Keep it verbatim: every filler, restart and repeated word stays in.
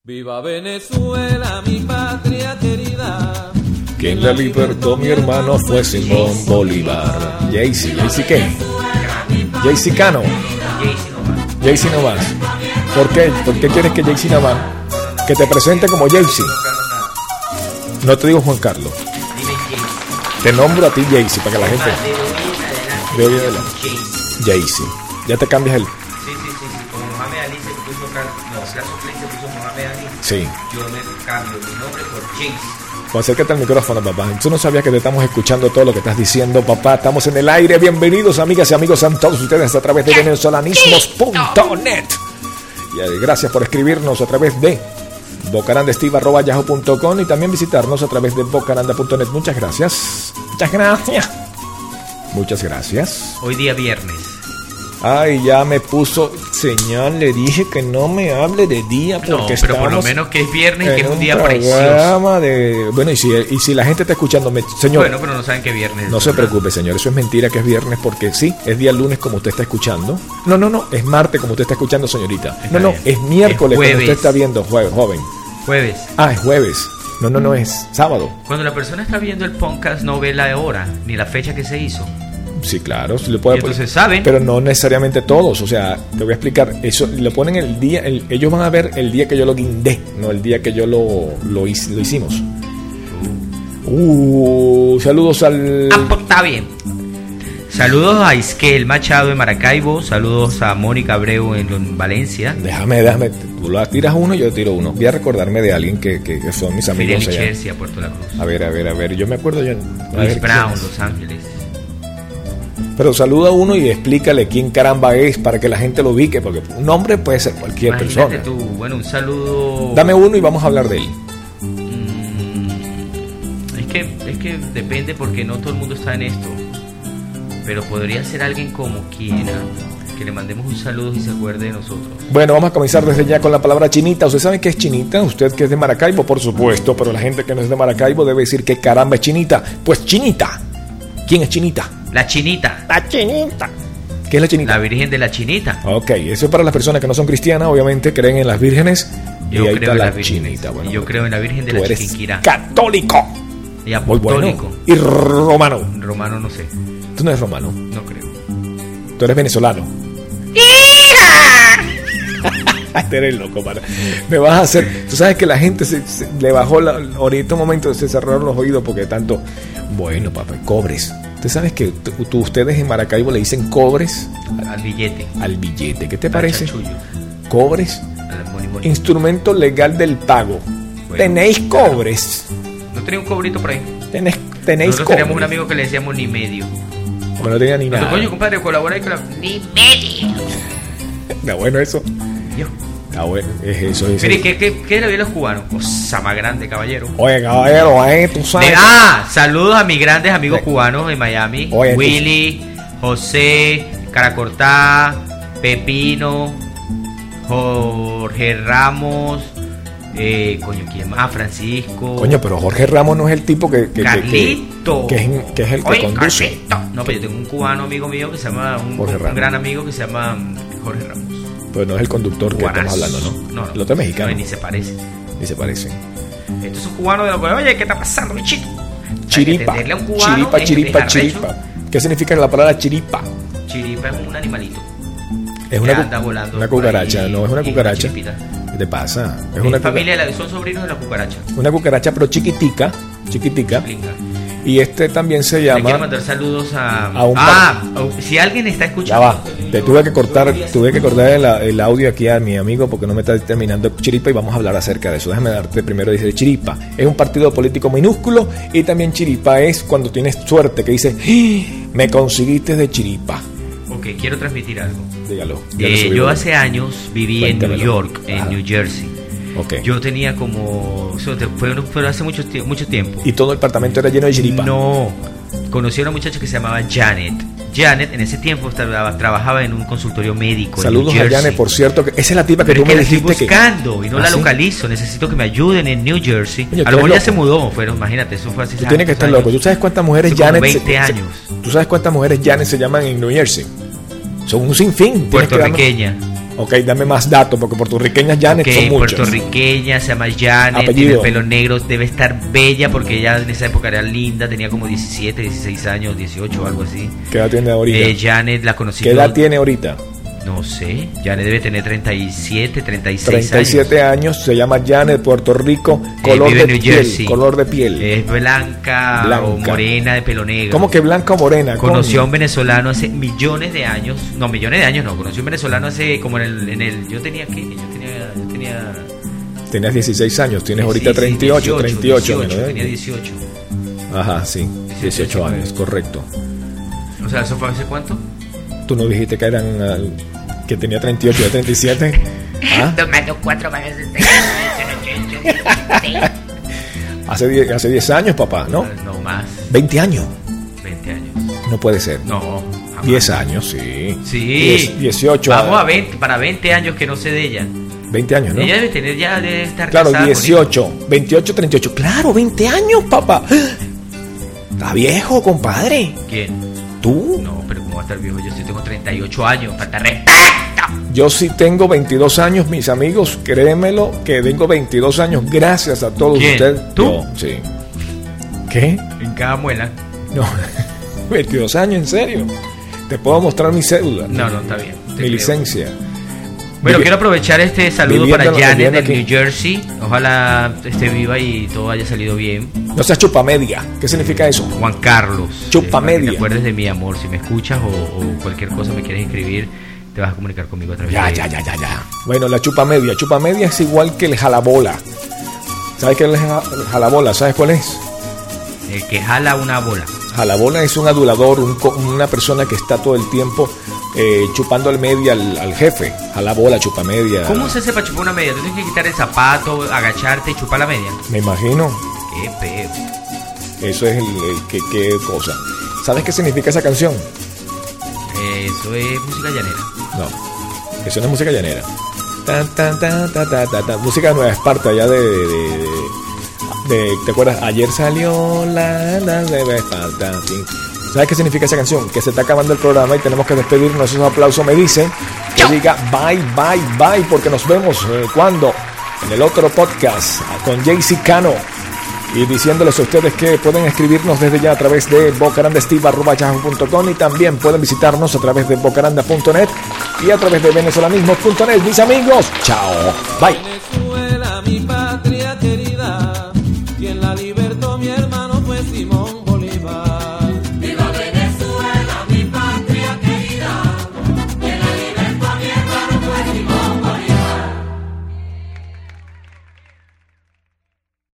Viva Venezuela, mi patria querida. Quien la libertó, mi hermano, fue Simón Bolívar. Jaycee, ¿Jaycee qué? Jaycee Cano. Jaycee no más. ¿Por qué? ¿Por qué quieres que Jaycee no más? Que te presente como Jaycee. No te digo Juan Carlos. Te nombro a ti Jaycee para que la gente de hoy en adelante. Jaycee. Ya te cambias el. Sí, sí, sí, sí. Como Mohamed Ali se puso, no, la suplente puso Mohamed Ali. Sí. Yo me cambio mi nombre por Jaycee. Pues acércate al micrófono, papá. Tú no sabías que te estamos escuchando todo lo que estás diciendo, papá. Estamos en el aire. Bienvenidos, amigas y amigos, a todos ustedes a través de venezolanismos punto net. Y gracias por escribirnos a través de bocarandesteve arroba yahoo punto com y también visitarnos a través de bocaranda punto net. Muchas gracias. Muchas gracias. Muchas gracias. Hoy día viernes. Ay, ya me puso, señor, le dije que no me hable de día porque no, pero estamos por lo menos que es viernes, que es un, un día precioso. De, bueno, y si, y si la gente está escuchando, me, señor. Bueno, pero no saben que viernes. No se preocupe, señor, eso es mentira que es viernes porque sí, es día lunes como usted está escuchando. No, no, no, es martes como usted está escuchando, señorita. No, no, es miércoles como usted está viendo, jueves, joven. Jueves. Ah, es jueves. No, no, no, es sábado. Cuando la persona está viendo el podcast no ve la hora ni la fecha que se hizo. Sí, claro, se le puede, entonces saben, pero no necesariamente todos. O sea, te voy a explicar. Eso lo ponen el día. El, ellos van a ver el día que yo lo guindé, no el día que yo lo lo, lo hicimos. Uh, saludos al. Ah, pues, está bien. Saludos a Isquel Machado en Maracaibo. Saludos a Mónica Abreu en, en Valencia. Déjame, déjame. Tú lo tiras uno y yo tiro uno. Voy a recordarme de alguien que, que, que son mis amigos allá. Chelsea, a Puerto La Cruz. A ver, a ver, a ver. Yo me acuerdo ya. Luis Brown, Los Ángeles. Pero saluda a uno y explícale quién caramba es para que la gente lo ubique, porque un nombre puede ser cualquier Imagínate persona. Tú, bueno, un saludo. Dame uno y vamos a hablar de él. Mm, es que es que depende porque no todo el mundo está en esto. Pero podría ser alguien como quiera, que le mandemos un saludo y se acuerde de nosotros. Bueno, vamos a comenzar desde ya con la palabra chinita. ¿Usted sabe qué es chinita? Usted que es de Maracaibo, por supuesto, pero la gente que no es de Maracaibo debe decir que caramba es chinita. Pues chinita. ¿Quién es chinita? La chinita. La chinita. ¿Qué es la chinita? La Virgen de la Chinita. Ok, eso es para las personas que no son cristianas, obviamente creen en las vírgenes. Yo y ahí creo está en la las vírgenes. Chinita. Bueno, y yo creo en la Virgen de la Chiquinquirá. Católico. Y apostólico. Bueno. Y romano. Romano no sé. Tú no eres romano. No creo. Tú eres venezolano. Tú eres loco, para. Me vas a hacer. Tú sabes que la gente se, se le bajó la, ahorita un momento se cerraron los oídos porque tanto. Bueno, papá, cobres. ¿Tú sabes que tú, tú, ustedes en Maracaibo le dicen cobres? Al, al billete. Al billete. ¿Qué te al parece? Chanchullo. Cobres. Al moni, moni. Instrumento legal del pago. Bueno, tenéis claro. Cobres. ¿No tenía un cobrito por ahí? Tenés, tenéis Nosotros cobres. teníamos un amigo que le decíamos ni medio. Como no tenía ni Pero, nada. coño, compadre, colabora ahí con la... Ni medio. Está bueno eso. Yo. Está bueno, es eso. Es Mire, eso. ¿qué, qué, ¿qué le vio a los cubanos? Cosa más grande, caballero. Oye, caballero, eh, tú sabes. De, ah, saludos a mis grandes amigos de, cubanos de Miami. Oye, Willy, José, Caracortá, Pepino, Jorge Ramos, eh, coño, ¿quién más? Francisco. Coño, pero Jorge Ramos no es el tipo que... que Carlito. Que, que, que, es, que es el que Oye, conduce. Carlito. No, pero yo tengo un cubano amigo mío que se llama, un, un gran amigo que se llama Jorge Ramos. Pues no es el conductor que Guanazo. estamos hablando, ¿no? No, no. El otro es mexicano. No, ni se parece. Ni se parece. Estos son cubanos de lo que, oye, ¿qué está pasando, bichito? Chiripa. A un cubano Chiripa, es, chiripa, es chiripa. ¿Qué significa la palabra chiripa? Chiripa es un animalito. Es una, anda volando una cucaracha, ahí, no es una cucaracha. Una ¿Qué te pasa? Es, es una familia, de la, son sobrinos de la cucaracha. Una cucaracha, pero chiquitica, chiquitica. Chiquinca. Y este también se llama. Le quiero mandar saludos a. a un ah, a, si alguien está escuchando. Ya va. Te tuve que cortar, tuve que cortar el, el audio aquí a mi amigo porque no me está terminando Chiripa y vamos a hablar acerca de eso. Déjame darte primero. Dice Chiripa es un partido político minúsculo y también Chiripa es cuando tienes suerte que dice ¡Ah! Me conseguiste de Chiripa. Ok, quiero transmitir algo. Dígalo. Eh, yo hace años viví Cuéntamelo. en New York, en Ajá. New Jersey. Okay. Yo tenía como. Fue, fue hace mucho, mucho tiempo. ¿Y todo el apartamento era lleno de chiripa? No. Conocí a una muchacha que se llamaba Janet. Janet en ese tiempo trabajaba, trabajaba en un consultorio médico. Saludos en New a Janet, por cierto. Que esa es la tipa que Pero tú es que me la estoy dijiste buscando que... y no ¿Ah, la sí? localizo. Necesito que me ayuden en New Jersey. Oye, a lo mejor loco. ya se mudó. Pero imagínate, eso fue hace Tú tienes que estar años. loco. ¿Tú sabes cuántas mujeres Hace como Janet... veinte se, años. Se, ¿Tú sabes cuántas mujeres Janet se llaman en New Jersey? Son un sinfín. Tienes que darme- Puertorriqueña. Ok, dame más datos, porque puertorriqueñas Janet Okay, son muchas. puertorriqueña, se llama Janet, Apellido. tiene el pelo negro, debe estar bella porque ella en esa época era linda, tenía como diecisiete, dieciséis años, dieciocho o algo así. ¿Qué edad tiene ahorita? Eh, Janet la conocí. ¿Qué edad yo- tiene ahorita? No sé, Janet debe tener treinta y siete, treinta y seis treinta y siete años. años. Se llama Janet, Puerto Rico. Eh, Color vive de en New piel. Jersey. Color de piel. Es blanca, Blanca. o morena de pelo negro. ¿Cómo que blanca o morena? Conoció a un Coño. venezolano hace millones de años. No, millones de años no. Conoció a un venezolano hace como en el. En el yo tenía que. Yo tenía. Yo tenía Tenías dieciséis años, tienes sí, ahorita sí, treinta y ocho, treinta y ocho. dieciocho, ¿no? tenía dieciocho. Ajá, sí, dieciocho años, correcto. O sea, ¿eso fue hace cuánto? ¿Tú no dijiste que eran ah, que tenía treinta y ocho y treinta y siete? ¿Ah? Tomando cuatro más Hace diez, hace diez años, papá, ¿no? No más. veinte años. veinte años. No puede ser. No. jamás. diez años, sí. Sí. diez, dieciocho. Vamos ah, a veinte, para veinte años que no sé de ella. veinte años, ¿no? Ella debe tener ya, debe estar Claro, casada con dieciocho, veintiocho, treinta y ocho. Claro, veinte años, papá. Está viejo, compadre. hijos. ¿Quién? ¿Tú? No, pero ¿cómo va a estar viejo? Yo sí tengo treinta y ocho años. Falta respeto. Yo sí tengo veintidós años, mis amigos. Créemelo que tengo veintidós años. Gracias a todos ¿Quién? ustedes. ¿Tú? Yo, sí. ¿Qué? En cada muela. No. veintidós años, en serio. Te puedo mostrar mi cédula. No, no, está bien. te Mi creo. licencia. Bueno, Vivi- quiero aprovechar este saludo viviendo- para Janet viviendo de aquí. New Jersey. Ojalá esté viva y todo haya salido bien. No seas chupamedia. ¿Qué significa eso? Juan Carlos. Chupa eh, para que media. Te acuerdes de mi amor. Si me escuchas o, o cualquier cosa me quieres escribir, te vas a comunicar conmigo a través Ya, de ya, ya, ya, ya. Bueno, la chupamedia. Chupamedia es igual que el jalabola. ¿Sabes qué es el ja- el jalabola? ¿Sabes cuál es? El que jala una bola. Jalabola es un adulador, un co- una persona que está todo el tiempo eh, chupando al media al, al jefe. Jalabola, chupamedia. ¿Cómo se hace para chupar una media? Tú tienes que quitar el zapato, agacharte y chupar la media. Me imagino. Qué pedo. Eso es el, el que, qué cosa. ¿Sabes qué significa esa canción? Eso es música llanera. No. Eso no es música llanera. Tan, tan, tan, tan, tan, tan, tan. Música de Nueva Esparta, allá de, de, de- de- ¿te acuerdas? Ayer salió la, la Nueva Esparta. Sí. ¿Sabes qué significa esa canción? Que se está acabando el programa y tenemos que despedirnos. Esos aplausos me dicen que diga bye, bye, bye, porque nos vemos eh, cuando en el otro podcast con Jaycee Cano. Y diciéndoles a ustedes que pueden escribirnos desde ya a través de bocarandasteve arroba yahoo punto com y también pueden visitarnos a través de bocaranda punto net y a través de venezolanismo punto net. Mis amigos, chao, bye.